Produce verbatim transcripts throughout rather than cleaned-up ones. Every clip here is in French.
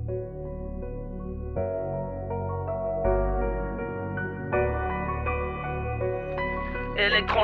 Électron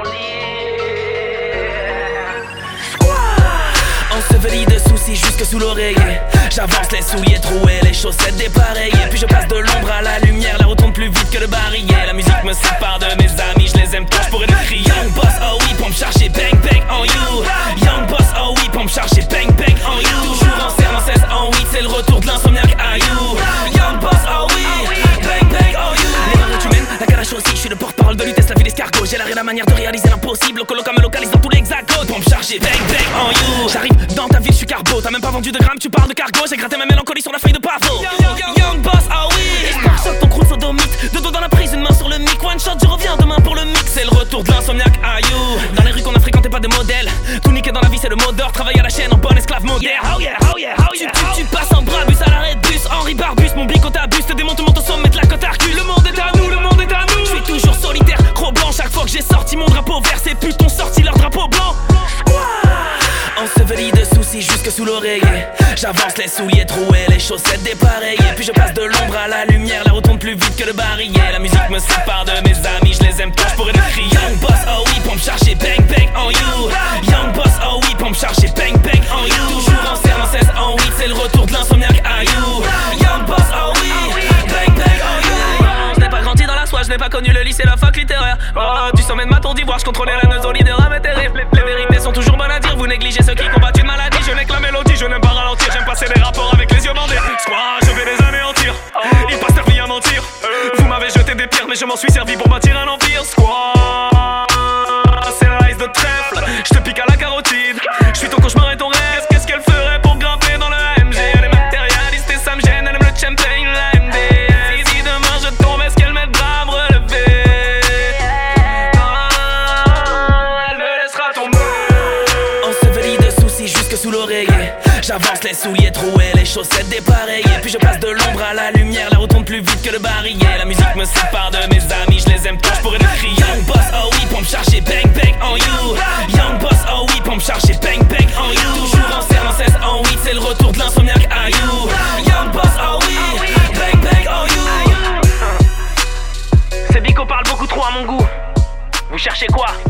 enseveli de soucis jusque sous l'oreiller. J'avance les souliers troués, les chaussettes dépareillées. Puis je passe de l'ombre à la lumière, la route tourne plus vite que le barillet. La musique me sépare de mes amis, je les aime tous, je pourrais les crier. Young boss, oh oui, pour me charger, bang bang on you. Young boss, oh oui, pour me charger, bang bang on you. Toujours en serre, en seize, en huit, c'est le retour de l'insomniaque à you. Young boss, oh oui, bang bang on you. Les mains humaines, la garache aussi, je suis le porte-parole de Lutèce, la vie d'escargot. J'ai l'art et la manière de réaliser l'impossible. Le coloca me localise dans tous les hexagones. Pour me charger, bang bang on you. J'arrive dans ta ville, je suis carbo. T'as même pas vendu de grammes, tu parles de cargo. J'ai gratté ma mélancolie sur la feuille de pavot. Young boss, ah oui. Et je pars choc ton crew sodomite. Deux dos dans la prise, une main sur le mic. One shot, je reviens demain pour le mix. C'est le retour de l'insomniaque à you. Dans les rues qu'on a fréquenté, pas de modèle. Tout niqué dans la vie, c'est le mot d'or. Travaille à la chaîne en bon esclave moderne. Oh yeah, oh yeah, oh yeah. Tu, tu, tu passes en Brabus à l'arrêt de bus. Henri Barbus, mon bico t'abuse. Te démonte, monte au sommet de la côte Arcule. Le monde est à nous, le monde est à nous. Je suis toujours solitaire, gros blanc. Chaque fois que j'ai sorti mon drapeau vert, ces putes ont sorti leur drapeau blanc. Enseveli de soucis jusque sous l'oreiller. J'avance les souliers troués, les chaussettes dépareillées. Puis je passe de l'ombre à la lumière, la route tourne plus vite que le barillet. La musique me sépare de mes amis, je les aime tous, je pourrais les crier. Young boss, oh oui, pour me charger, bang bang on you. Young boss, oh oui, pour me charger, bang bang on you. Toujours en serre, en seize, en huit, c'est le retour de l'insomniaque à you. Young boss, oh oui, bang bang on you. Je n'ai pas grandi dans la soie, je n'ai pas connu le lycée, la fac littéraire. Oh, du sommet de ma tour d'ivoire, je contrôlais la neuse au leader à mes terribles. Les vérités sont toujours bonnes à dire, vous négligez ceux qui combattent une maladie. Je n'ai que la mélodie, je n'aime pas ralentir, j'aime passer des rapports avec les yeux bandés. Squash, je vais les anéantir, ils passent leur vie à mentir. Vous m'avez jeté des pierres, mais je m'en suis servi pour bâtir un empire. Squash, c'est la ice de trèfle, je te pique à la carotide. Je suis ton cauchemar et ton rêve, qu'est-ce qu'elle ferait pour grimper dans le M G? Elle est matérialiste et ça me gêne, elle aime le champagne, la M D. Si demain je tombe, est-ce qu'elle met le bras à me relever? Jusque sous l'oreiller. J'avance les souliers troués, les chaussettes dépareillées. Puis je passe de l'ombre à la lumière, la route tourne plus vite que le barillet. La musique me sépare de mes amis, je les aime tous, je pourrais les crier. Young boss, oh oui, pour me charger, bang bang on you. Young boss, oh oui, pour me charger, bang bang on you. Toujours en serre, en seize, en huit, c'est le retour de l'insomniaque à you. Young boss, oh oui, bang bang on you. Ces bicos parlent beaucoup trop à mon goût. Vous cherchez quoi?